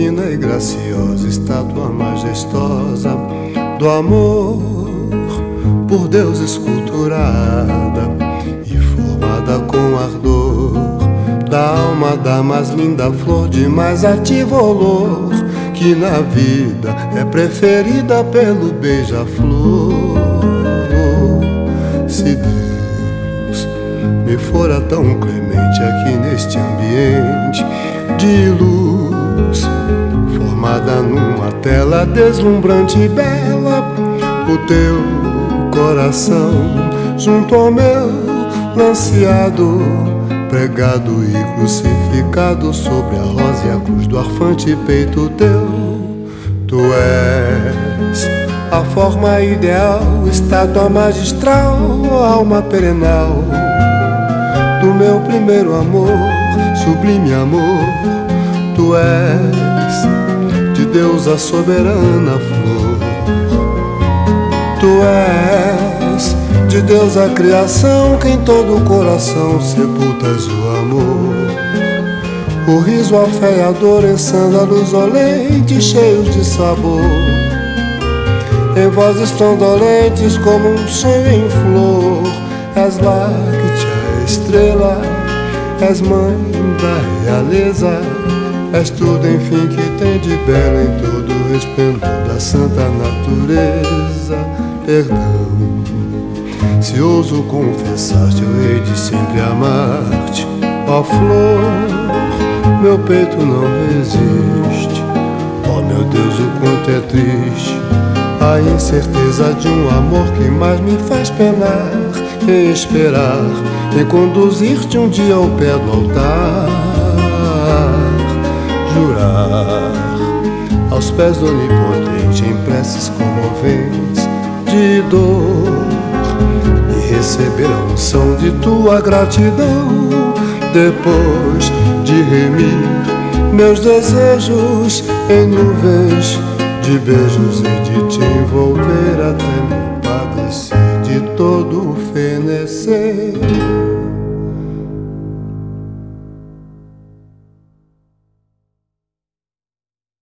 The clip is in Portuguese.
fina e graciosa, estátua majestosa do amor, por Deus esculturada e formada com ardor da alma da mais linda flor, de mais ativo olor, que na vida é preferida pelo beija-flor. Se Deus me fora tão clemente aqui neste ambiente de luz, formada numa tela deslumbrante e bela, o teu coração junto ao meu lanceado, pregado e crucificado sobre a rosa e a cruz do arfante peito teu. Tu és a forma ideal, estátua magistral, alma perenal do meu primeiro amor, sublime amor. Tu és de Deus a soberana flor. Tu és de Deus a criação, que em todo o coração sepultas o amor. O riso, a fé e a dor em sândalos olentes cheios de sabor, em vozes tondolentes como um sonho em flor. És Láctea, estrela, és mãe da realeza, és tudo, enfim, que tem de belo em todo o resplendor da santa natureza. Perdão se ouso confessar-te, eu hei de sempre amar-te, ó flor, meu peito não resiste. Ó meu Deus, o quanto é triste a incerteza de um amor que mais me faz penar, em esperar, em conduzir-te um dia ao pé do altar, jurar aos pés do Onipotente em preces comoventes de dor, e receber a unção de tua gratidão, depois de remir meus desejos em nuvens de beijos e de te envolver até me padecer de todo o fenecer.